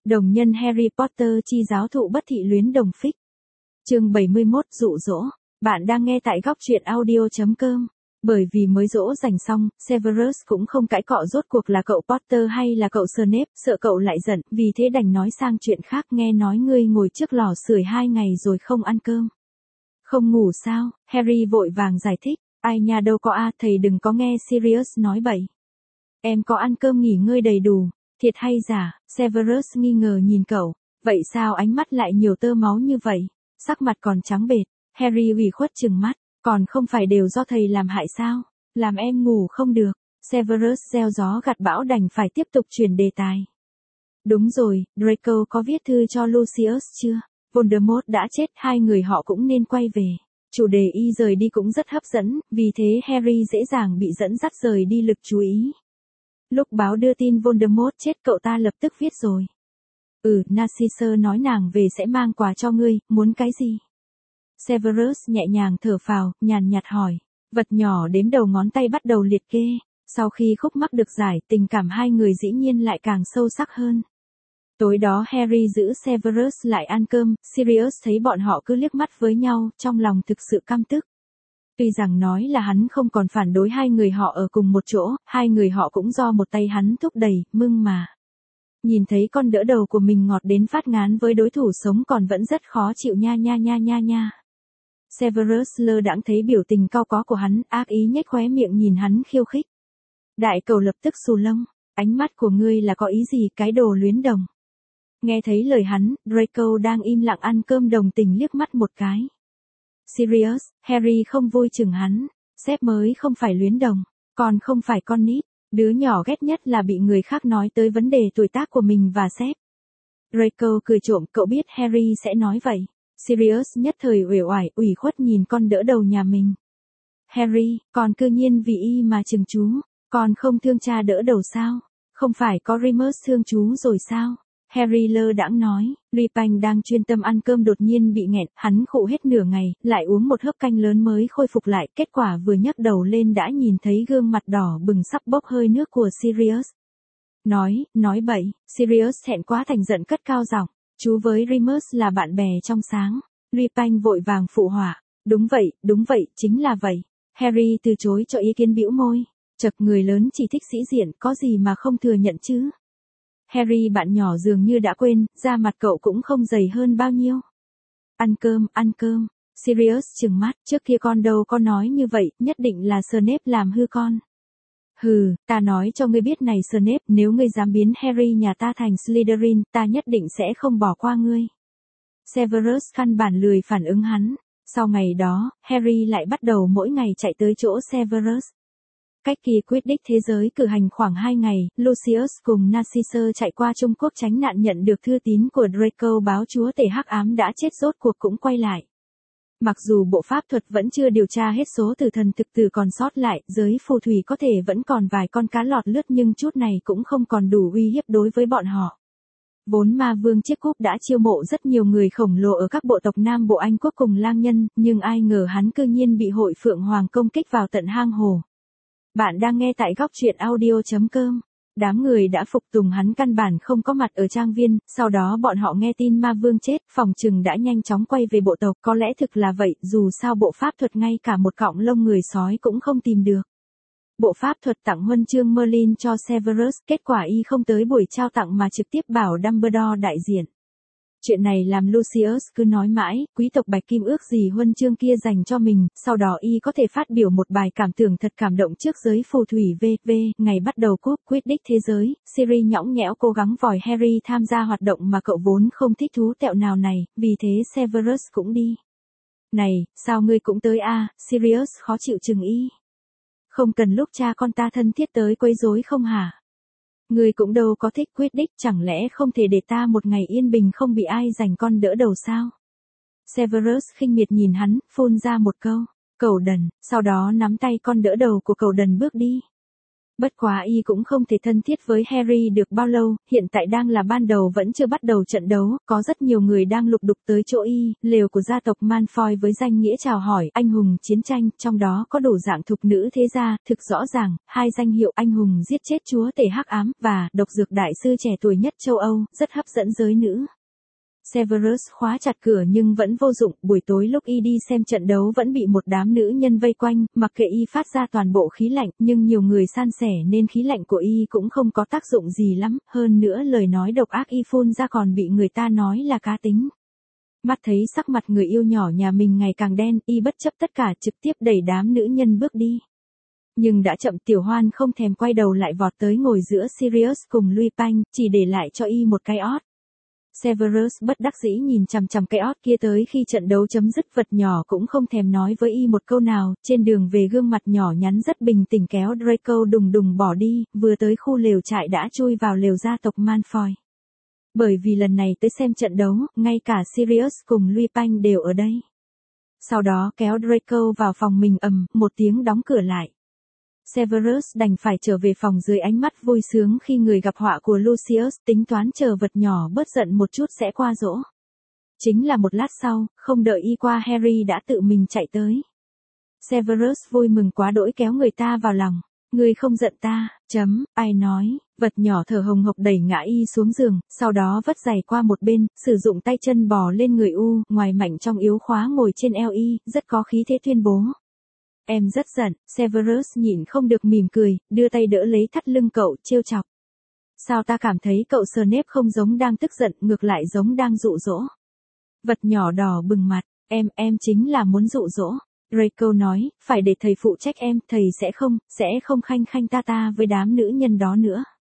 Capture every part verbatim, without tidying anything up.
Đồng nhân Harry Potter chi giáo thụ bất thị luyến đồng phích. Chương bảy mươi mốt dụ dỗ. Bạn đang nghe tại góc truyện audio chấm com. Bởi vì mới dỗ dành xong, Severus cũng không cãi cọ rốt cuộc là cậu Potter hay là cậu Snape, sợ cậu lại giận, vì thế đành nói sang chuyện khác. Nghe nói ngươi ngồi trước lò sưởi hai ngày rồi không ăn cơm. Không ngủ sao? Harry vội vàng giải thích. Ai nha, đâu có a, thầy đừng có nghe Sirius nói bậy. Em có ăn cơm nghỉ ngơi đầy đủ. Thiệt hay giả? Severus nghi ngờ nhìn cậu. Vậy sao ánh mắt lại nhiều tơ máu như vậy? Sắc mặt còn trắng bệch. Harry ủy khuất trừng mắt. Còn không phải đều do thầy làm hại sao? Làm em ngủ không được. Severus gieo gió gặt bão đành phải tiếp tục chuyển đề tài. Đúng rồi, Draco có viết thư cho Lucius chưa? Voldemort đã chết, hai người họ cũng nên quay về. Chủ đề y rời đi cũng rất hấp dẫn, vì thế Harry dễ dàng bị dẫn dắt rời đi lực chú ý. Lúc báo đưa tin Voldemort chết, cậu ta lập tức viết rồi. Ừ, Narcissa nói nàng về sẽ mang quà cho ngươi, muốn cái gì? Severus nhẹ nhàng thở phào, nhàn nhạt hỏi. Vật nhỏ đếm đầu ngón tay bắt đầu liệt kê. Sau khi khúc mắc được giải, tình cảm hai người dĩ nhiên lại càng sâu sắc hơn. Tối đó Harry giữ Severus lại ăn cơm, Sirius thấy bọn họ cứ liếc mắt với nhau, trong lòng thực sự căm tức. Tuy rằng nói là hắn không còn phản đối hai người họ ở cùng một chỗ, hai người họ cũng do một tay hắn thúc đẩy, mưng mà. Nhìn thấy con đỡ đầu của mình ngọt đến phát ngán với đối thủ sống còn vẫn rất khó chịu nha nha nha nha nha. Severus lơ đãng thấy biểu tình cau có của hắn, ác ý nhếch khóe miệng nhìn hắn khiêu khích. Đại cầu lập tức xù lông, ánh mắt của ngươi là có ý gì, cái đồ luyến đồng. Nghe thấy lời hắn, Draco đang im lặng ăn cơm đồng tình liếc mắt một cái. Sirius, Harry không vui chừng hắn, sếp mới không phải luyến đồng, còn không phải con nít, đứa nhỏ ghét nhất là bị người khác nói tới vấn đề tuổi tác của mình và sếp. Draco cười trộm, cậu biết Harry sẽ nói vậy. Sirius nhất thời uể oải, ủy khuất nhìn con đỡ đầu nhà mình. Harry, còn cư nhiên vì y mà chừng chú, còn không thương cha đỡ đầu sao? Không phải có Remus thương chú rồi sao? Harry lơ đãng nói. Lupin đang chuyên tâm ăn cơm đột nhiên bị nghẹn, hắn khụ hết nửa ngày, lại uống một hớp canh lớn mới khôi phục lại, kết quả vừa nhấc đầu lên đã nhìn thấy gương mặt đỏ bừng sắp bốc hơi nước của Sirius. Nói, nói bậy, Sirius thẹn quá thành giận cất cao giọng, chú với Remus là bạn bè trong sáng. Lupin vội vàng phụ họa, đúng vậy, đúng vậy, chính là vậy. Harry từ chối cho ý kiến, bĩu môi, chật, người lớn chỉ thích sĩ diện, có gì mà không thừa nhận chứ. Harry bạn nhỏ dường như đã quên, da mặt cậu cũng không dày hơn bao nhiêu. Ăn cơm, ăn cơm. Sirius trừng mắt, trước kia con đâu có nói như vậy, nhất định là Snape làm hư con. Hừ, ta nói cho ngươi biết này Snape, nếu ngươi dám biến Harry nhà ta thành Slytherin, ta nhất định sẽ không bỏ qua ngươi. Severus căn bản lười phản ứng hắn. Sau ngày đó, Harry lại bắt đầu mỗi ngày chạy tới chỗ Severus. Cách kỳ quyết đích thế giới cử hành khoảng hai ngày, Lucius cùng Narcissa chạy qua Trung Quốc tránh nạn nhận được thư tín của Draco báo chúa tể hắc ám đã chết rốt cuộc cũng quay lại. Mặc dù bộ pháp thuật vẫn chưa điều tra hết số tử thần thực tử còn sót lại, giới phù thủy có thể vẫn còn vài con cá lọt lướt nhưng chút này cũng không còn đủ uy hiếp đối với bọn họ. Vốn ma vương chiếc cúp đã chiêu mộ rất nhiều người khổng lồ ở các bộ tộc Nam Bộ Anh quốc cùng lang nhân, nhưng ai ngờ hắn cư nhiên bị hội Phượng Hoàng công kích vào tận hang hồ. Bạn đang nghe tại góc truyện audio chấm com. Đám người đã phục tùng hắn căn bản không có mặt ở trang viên, sau đó bọn họ nghe tin ma vương chết, phòng trừng đã nhanh chóng quay về bộ tộc, có lẽ thực là vậy, dù sao bộ pháp thuật ngay cả một cọng lông người sói cũng không tìm được. Bộ pháp thuật tặng huân chương Merlin cho Severus, kết quả y không tới buổi trao tặng mà trực tiếp bảo Dumbledore đại diện. Chuyện này làm Lucius cứ nói mãi, quý tộc Bạch Kim ước gì huân chương kia dành cho mình, sau đó y có thể phát biểu một bài cảm tưởng thật cảm động trước giới phù thủy vê vê. Ngày bắt đầu cúp quyết đích thế giới, Siri nhõng nhẽo cố gắng vòi Harry tham gia hoạt động mà cậu vốn không thích thú tẹo nào này, vì thế Severus cũng đi. Này, sao ngươi cũng tới a? Sirius khó chịu chừng y. Không cần lúc cha con ta thân thiết tới quấy rối không hả? Ngươi cũng đâu có thích quyết đích, chẳng lẽ không thể để ta một ngày yên bình không bị ai giành con đỡ đầu sao? Severus khinh miệt nhìn hắn, phun ra một câu, cẩu đần, sau đó nắm tay con đỡ đầu của cẩu đần bước đi. Bất quá y cũng không thể thân thiết với Harry được bao lâu, hiện tại đang là ban đầu vẫn chưa bắt đầu trận đấu, có rất nhiều người đang lục đục tới chỗ y, lều của gia tộc Malfoy với danh nghĩa chào hỏi anh hùng chiến tranh, trong đó có đủ dạng thục nữ thế gia, thực rõ ràng, hai danh hiệu anh hùng giết chết chúa tể hắc ám và độc dược đại sư trẻ tuổi nhất châu Âu, rất hấp dẫn giới nữ. Severus khóa chặt cửa nhưng vẫn vô dụng, buổi tối lúc y đi xem trận đấu vẫn bị một đám nữ nhân vây quanh, mặc kệ y phát ra toàn bộ khí lạnh, nhưng nhiều người san sẻ nên khí lạnh của y cũng không có tác dụng gì lắm, hơn nữa lời nói độc ác y phun ra còn bị người ta nói là cá tính. Mắt thấy sắc mặt người yêu nhỏ nhà mình ngày càng đen, y bất chấp tất cả trực tiếp đẩy đám nữ nhân bước đi. Nhưng đã chậm, Tiểu Hoan không thèm quay đầu lại vọt tới ngồi giữa Sirius cùng Lupin, chỉ để lại cho y một cái ót. Severus bất đắc dĩ nhìn chằm chằm cái ót kia tới khi trận đấu chấm dứt, vật nhỏ cũng không thèm nói với y một câu nào, trên đường về gương mặt nhỏ nhắn rất bình tĩnh kéo Draco đùng đùng bỏ đi, vừa tới khu lều trại đã chui vào lều gia tộc Malfoy. Bởi vì lần này tới xem trận đấu, ngay cả Sirius cùng Lupin đều ở đây. Sau đó kéo Draco vào phòng mình, ầm, một tiếng đóng cửa lại. Severus đành phải trở về phòng dưới ánh mắt vui sướng khi người gặp họa của Lucius, tính toán chờ vật nhỏ bớt giận một chút sẽ qua dỗ. Chính là một lát sau, không đợi y qua Harry đã tự mình chạy tới. Severus vui mừng quá đỗi kéo người ta vào lòng. Ngươi không giận ta, chấm, ai nói, vật nhỏ thở hồng hộc đẩy ngã y xuống giường, sau đó vất giày qua một bên, sử dụng tay chân bò lên người u, ngoài mạnh trong yếu khóa ngồi trên eo y, rất có khí thế tuyên bố. Em rất giận, Severus nhịn không được mỉm cười, đưa tay đỡ lấy thắt lưng cậu, trêu chọc. Sao ta cảm thấy cậu Snape không giống đang tức giận, ngược lại giống đang dụ dỗ. Vật nhỏ đỏ bừng mặt, em, em chính là muốn dụ dỗ. Draco nói, phải để thầy phụ trách em, thầy sẽ không, sẽ không khanh khanh ta ta với đám nữ nhân đó nữa.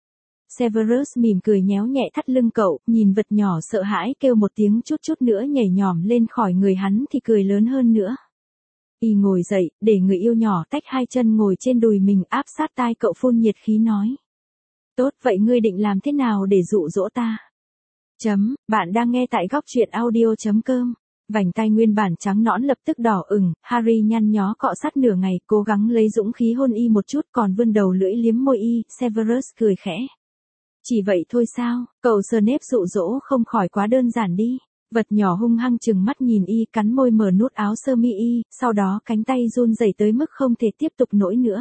Severus mỉm cười nhéo nhẹ thắt lưng cậu, nhìn vật nhỏ sợ hãi kêu một tiếng, chút chút nữa nhảy nhỏm lên khỏi người hắn thì cười lớn hơn nữa. Y ngồi dậy, để người yêu nhỏ tách hai chân ngồi trên đùi mình, áp sát tai cậu phun nhiệt khí nói. Tốt, vậy ngươi định làm thế nào để dụ dỗ ta? Chấm, bạn đang nghe tại góc truyện audio.com. Vành tai nguyên bản trắng nõn lập tức đỏ ửng, Harry nhăn nhó cọ sát nửa ngày, cố gắng lấy dũng khí hôn y một chút, còn vươn đầu lưỡi liếm môi y. Severus cười khẽ. Chỉ vậy thôi sao, cậu Snape dụ dỗ không khỏi quá đơn giản đi. Vật nhỏ hung hăng chừng mắt nhìn y, cắn môi mở nút áo sơ mi y, sau đó cánh tay run rẩy tới mức không thể tiếp tục nổi nữa.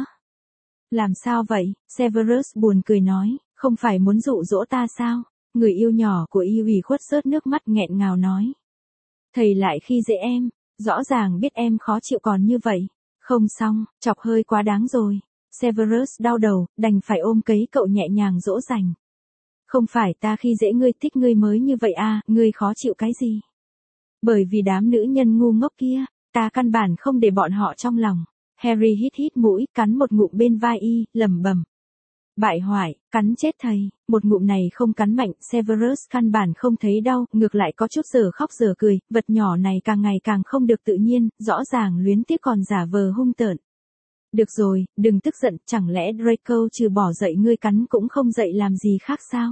Làm sao vậy? Severus buồn cười nói, không phải muốn dụ dỗ ta sao? Người yêu nhỏ của y ủy khuất rớt nước mắt nghẹn ngào nói. Thầy lại khi dễ em, rõ ràng biết em khó chịu còn như vậy. Không xong, chọc hơi quá đáng rồi. Severus đau đầu, đành phải ôm cấy cậu nhẹ nhàng dỗ dành. Không phải ta khi dễ ngươi, thích ngươi mới như vậy à, ngươi khó chịu cái gì? Bởi vì đám nữ nhân ngu ngốc kia, ta căn bản không để bọn họ trong lòng. Harry hít hít mũi, cắn một ngụm bên vai y, lẩm bẩm. Bại hoại, cắn chết thầy, một ngụm này không cắn mạnh, Severus căn bản không thấy đau, ngược lại có chút giờ khóc giờ cười, vật nhỏ này càng ngày càng không được tự nhiên, rõ ràng luyến tiếc còn giả vờ hung tợn. Được rồi, đừng tức giận, chẳng lẽ Draco trừ bỏ dậy ngươi cắn cũng không dậy làm gì khác sao?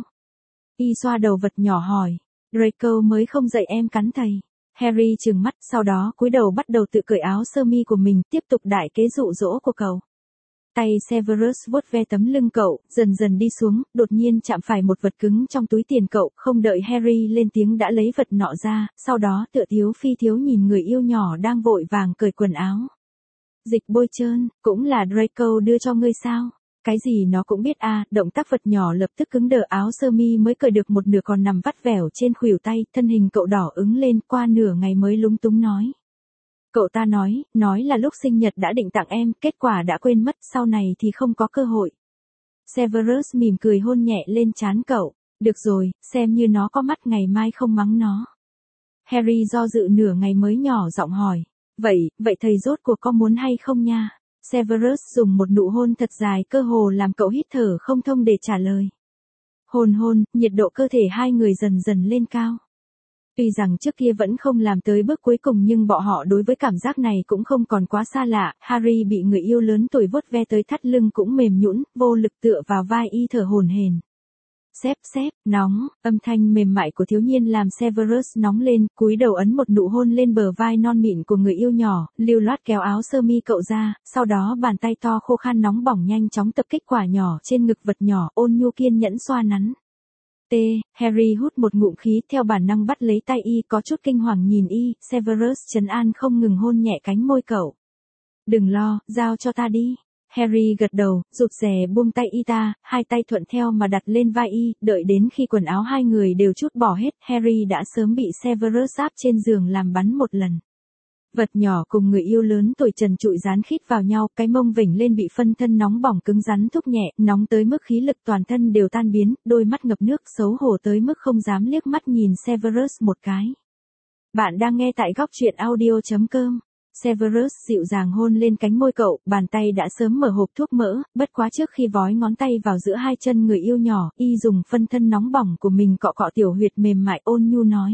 Y xoa đầu vật nhỏ hỏi, Draco mới không dậy em cắn thầy. Harry trừng mắt, sau đó cúi đầu bắt đầu tự cởi áo sơ mi của mình, tiếp tục đại kế dụ dỗ của cậu. Tay Severus vuốt ve tấm lưng cậu, dần dần đi xuống, đột nhiên chạm phải một vật cứng trong túi tiền cậu, không đợi Harry lên tiếng đã lấy vật nọ ra, sau đó tựa thiếu phi thiếu nhìn người yêu nhỏ đang vội vàng cởi quần áo. Dịch bôi trơn, cũng là Draco đưa cho ngươi sao? Cái gì nó cũng biết à, động tác vật nhỏ lập tức cứng đờ, áo sơ mi mới cởi được một nửa còn nằm vắt vẻo trên khuỷu tay, thân hình cậu đỏ ứng lên, qua nửa ngày mới lúng túng nói. Cậu ta nói, nói là lúc sinh nhật đã định tặng em, kết quả đã quên mất, sau này thì không có cơ hội. Severus mỉm cười hôn nhẹ lên trán cậu, được rồi, xem như nó có mắt ngày mai không mắng nó. Harry do dự nửa ngày mới nhỏ giọng hỏi, vậy, vậy thầy rốt cuộc có muốn hay không nha? Severus dùng một nụ hôn thật dài cơ hồ làm cậu hít thở không thông để trả lời. Hôn hôn, nhiệt độ cơ thể hai người dần dần lên cao. Tuy rằng trước kia vẫn không làm tới bước cuối cùng nhưng bọn họ đối với cảm giác này cũng không còn quá xa lạ. Harry bị người yêu lớn tuổi vuốt ve tới thắt lưng cũng mềm nhũn, vô lực tựa vào vai y thở hổn hển. Sếp, sếp, nóng, âm thanh mềm mại của thiếu niên làm Severus nóng lên, cúi đầu ấn một nụ hôn lên bờ vai non mịn của người yêu nhỏ, lưu loát kéo áo sơ mi cậu ra, sau đó bàn tay to khô khan nóng bỏng nhanh chóng tập kích quả nhỏ trên ngực vật nhỏ, ôn nhu kiên nhẫn xoa nắn. T. Harry hút một ngụm khí theo bản năng bắt lấy tay y, có chút kinh hoàng nhìn y, Severus trấn an không ngừng hôn nhẹ cánh môi cậu. Đừng lo, giao cho ta đi. Harry gật đầu, rụt rè buông tay y ta, hai tay thuận theo mà đặt lên vai y, đợi đến khi quần áo hai người đều trút bỏ hết, Harry đã sớm bị Severus áp trên giường làm bắn một lần. Vật nhỏ cùng người yêu lớn tuổi trần trụi dán khít vào nhau, cái mông vểnh lên bị phân thân nóng bỏng cứng rắn thúc nhẹ, nóng tới mức khí lực toàn thân đều tan biến, đôi mắt ngập nước xấu hổ tới mức không dám liếc mắt nhìn Severus một cái. Bạn đang nghe tại góc truyện audio chấm com. Severus dịu dàng hôn lên cánh môi cậu, bàn tay đã sớm mở hộp thuốc mỡ, bất quá trước khi vói ngón tay vào giữa hai chân người yêu nhỏ, y dùng phân thân nóng bỏng của mình cọ cọ tiểu huyệt mềm mại ôn nhu nói.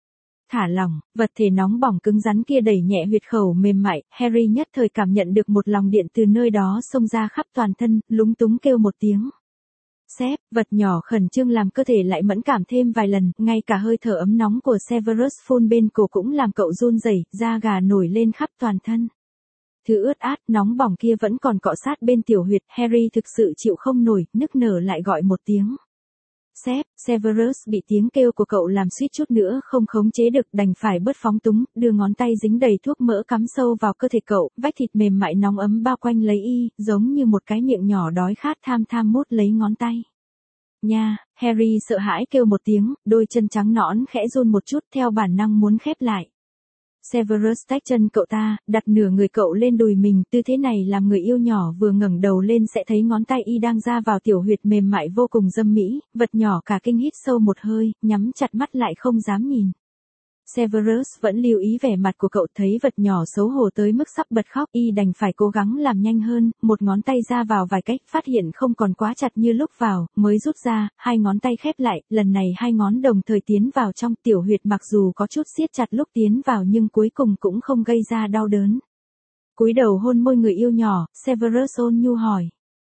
Thả lỏng, vật thể nóng bỏng cứng rắn kia đẩy nhẹ huyệt khẩu mềm mại, Harry nhất thời cảm nhận được một lòng điện từ nơi đó xông ra khắp toàn thân, lúng túng kêu một tiếng. Sếp, vật nhỏ khẩn trương làm cơ thể lại mẫn cảm thêm vài lần, ngay cả hơi thở ấm nóng của Severus phun bên cổ cũng làm cậu run rẩy, da gà nổi lên khắp toàn thân. Thứ ướt át, nóng bỏng kia vẫn còn cọ sát bên tiểu huyệt, Harry thực sự chịu không nổi, nức nở lại gọi một tiếng. Sếp, Severus bị tiếng kêu của cậu làm suýt chút nữa không khống chế được, đành phải bớt phóng túng, đưa ngón tay dính đầy thuốc mỡ cắm sâu vào cơ thể cậu, vách thịt mềm mại nóng ấm bao quanh lấy y, giống như một cái miệng nhỏ đói khát tham tham mút lấy ngón tay. Nha, Harry sợ hãi kêu một tiếng, đôi chân trắng nõn khẽ run một chút theo bản năng muốn khép lại. Severus tách chân cậu ta, đặt nửa người cậu lên đùi mình, tư thế này làm người yêu nhỏ vừa ngẩng đầu lên sẽ thấy ngón tay y đang ra vào tiểu huyệt mềm mại vô cùng dâm mỹ, vật nhỏ cả kinh hít sâu một hơi, nhắm chặt mắt lại không dám nhìn. Severus vẫn lưu ý vẻ mặt của cậu, thấy vật nhỏ xấu hổ tới mức sắp bật khóc, y đành phải cố gắng làm nhanh hơn, một ngón tay ra vào vài cách, phát hiện không còn quá chặt như lúc vào, mới rút ra, hai ngón tay khép lại, lần này hai ngón đồng thời tiến vào trong tiểu huyệt, mặc dù có chút siết chặt lúc tiến vào nhưng cuối cùng cũng không gây ra đau đớn. Cúi đầu hôn môi người yêu nhỏ, Severus ôn nhu hỏi.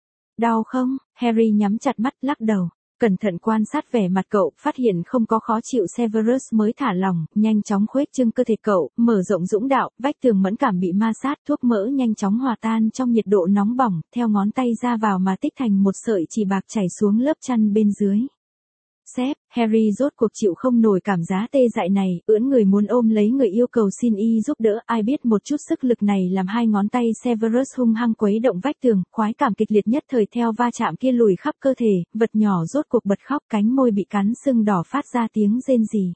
Đau không? Harry nhắm chặt mắt lắc đầu. Cẩn thận quan sát vẻ mặt cậu, phát hiện không có khó chịu, Severus mới thả lỏng, nhanh chóng khuếch trương cơ thể cậu, mở rộng dũng đạo, vách tường mẫn cảm bị ma sát, thuốc mỡ nhanh chóng hòa tan trong nhiệt độ nóng bỏng, theo ngón tay ra vào mà tích thành một sợi chỉ bạc chảy xuống lớp chăn bên dưới. Sếp, Harry rốt cuộc chịu không nổi cảm giác tê dại này, ưỡn người muốn ôm lấy người yêu cầu xin y giúp đỡ, ai biết một chút sức lực này làm hai ngón tay Severus hung hăng quấy động vách tường, khoái cảm kịch liệt nhất thời theo va chạm kia lùi khắp cơ thể, vật nhỏ rốt cuộc bật khóc, cánh môi bị cắn sưng đỏ phát ra tiếng rên rỉ.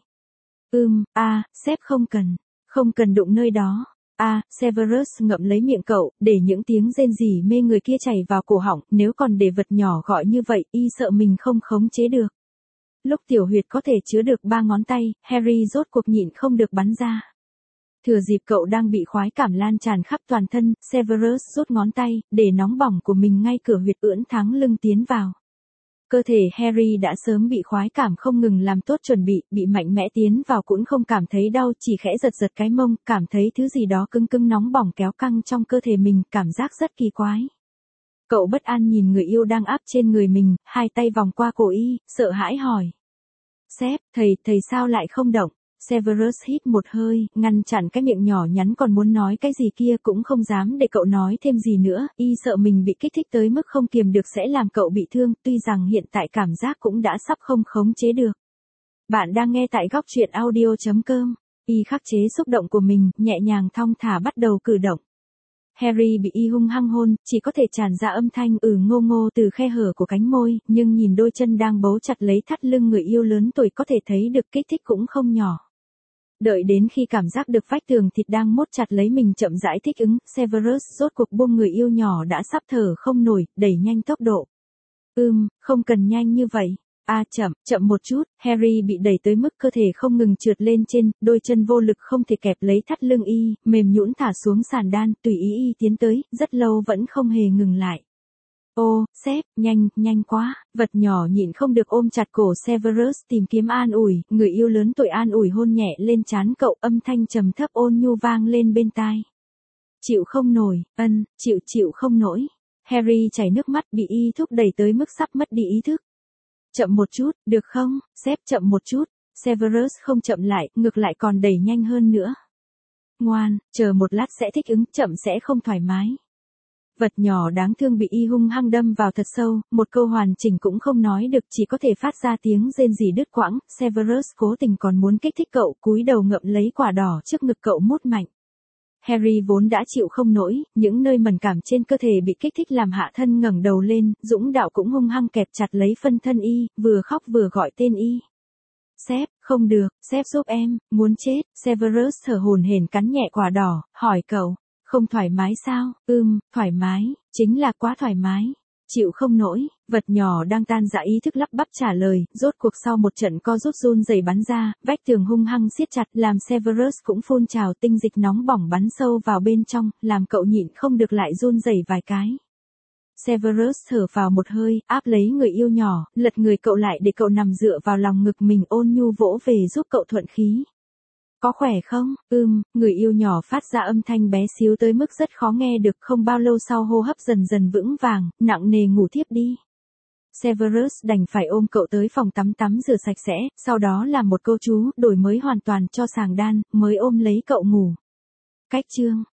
Ưm, a, à, sếp không cần, không cần đụng nơi đó. A, à, Severus ngậm lấy miệng cậu, để những tiếng rên rỉ mê người kia chảy vào cổ họng, nếu còn để vật nhỏ gọi như vậy, y sợ mình không khống chế được. Lúc tiểu huyệt có thể chứa được ba ngón tay, Harry rốt cuộc nhịn không được bắn ra. Thừa dịp cậu đang bị khoái cảm lan tràn khắp toàn thân, Severus rút ngón tay, để nóng bỏng của mình ngay cửa huyệt ưỡn thắng lưng tiến vào. Cơ thể Harry đã sớm bị khoái cảm không ngừng làm tốt chuẩn bị, bị mạnh mẽ tiến vào cũng không cảm thấy đau, chỉ khẽ giật giật cái mông, cảm thấy thứ gì đó cứng cứng nóng bỏng kéo căng trong cơ thể mình, cảm giác rất kỳ quái. Cậu bất an nhìn người yêu đang áp trên người mình, hai tay vòng qua cổ y, sợ hãi hỏi. Sếp, thầy, thầy sao lại không động? Severus hít một hơi, ngăn chặn cái miệng nhỏ nhắn còn muốn nói cái gì kia, cũng không dám để cậu nói thêm gì nữa, y sợ mình bị kích thích tới mức không kiềm được sẽ làm cậu bị thương, tuy rằng hiện tại cảm giác cũng đã sắp không khống chế được. Bạn đang nghe tại góc truyện audio chấm com. Y khắc chế xúc động của mình, nhẹ nhàng thong thả bắt đầu cử động. Harry bị y hung hăng hôn, chỉ có thể tràn ra âm thanh ừ ngô ngô từ khe hở của cánh môi, nhưng nhìn đôi chân đang bấu chặt lấy thắt lưng người yêu lớn tuổi có thể thấy được kích thích cũng không nhỏ. Đợi đến khi cảm giác được vách tường thịt đang mốt chặt lấy mình chậm rãi thích ứng, Severus rốt cuộc buông người yêu nhỏ đã sắp thở không nổi, đẩy nhanh tốc độ. Ừm, không cần nhanh như vậy. A à, chậm, chậm một chút, Harry bị đẩy tới mức cơ thể không ngừng trượt lên trên, đôi chân vô lực không thể kẹp lấy thắt lưng y, mềm nhũn thả xuống sàn đan, tùy ý y tiến tới, rất lâu vẫn không hề ngừng lại. Ô, sếp, nhanh, nhanh quá, vật nhỏ nhịn không được ôm chặt cổ Severus tìm kiếm an ủi, người yêu lớn tuổi an ủi hôn nhẹ lên trán cậu, âm thanh trầm thấp ôn nhu vang lên bên tai. Chịu không nổi, ân, chịu chịu không nổi. Harry chảy nước mắt bị y thúc đẩy tới mức sắp mất đi ý thức. chậm một chút, được không, sếp chậm một chút. Severus không chậm lại, ngược lại còn đẩy nhanh hơn nữa. Ngoan, chờ một lát sẽ thích ứng, chậm sẽ không thoải mái. Vật nhỏ đáng thương bị y hung hăng đâm vào thật sâu, một câu hoàn chỉnh cũng không nói được, chỉ có thể phát ra tiếng rên rỉ đứt quãng. Severus cố tình còn muốn kích thích cậu, cúi đầu ngậm lấy quả đỏ trước ngực cậu mút mạnh. Harry vốn đã chịu không nổi, những nơi mẫn cảm trên cơ thể bị kích thích làm hạ thân ngẩng đầu lên, dũng đạo cũng hung hăng kẹp chặt lấy phân thân y, vừa khóc vừa gọi tên y. Sếp, không được, sếp giúp em, muốn chết. Severus thở hổn hển cắn nhẹ quả đỏ, hỏi cậu, không thoải mái sao? Ừm, thoải mái, chính là quá thoải mái. Chịu không nổi, vật nhỏ đang tan rã ý thức lắp bắp trả lời, rốt cuộc sau một trận co rút run rẩy bắn ra, vách tường hung hăng siết chặt làm Severus cũng phun trào tinh dịch nóng bỏng bắn sâu vào bên trong, làm cậu nhịn không được lại run rẩy vài cái. Severus thở vào một hơi, áp lấy người yêu nhỏ, lật người cậu lại để cậu nằm dựa vào lòng ngực mình, ôn nhu vỗ về giúp cậu thuận khí. Có khỏe không? Ừm, người yêu nhỏ phát ra âm thanh bé xíu tới mức rất khó nghe được, không bao lâu sau hô hấp dần dần vững vàng, nặng nề ngủ thiếp đi. Severus đành phải ôm cậu tới phòng tắm tắm rửa sạch sẽ, sau đó làm một câu chú, đổi mới hoàn toàn cho sàng đan, mới ôm lấy cậu ngủ. Cách chương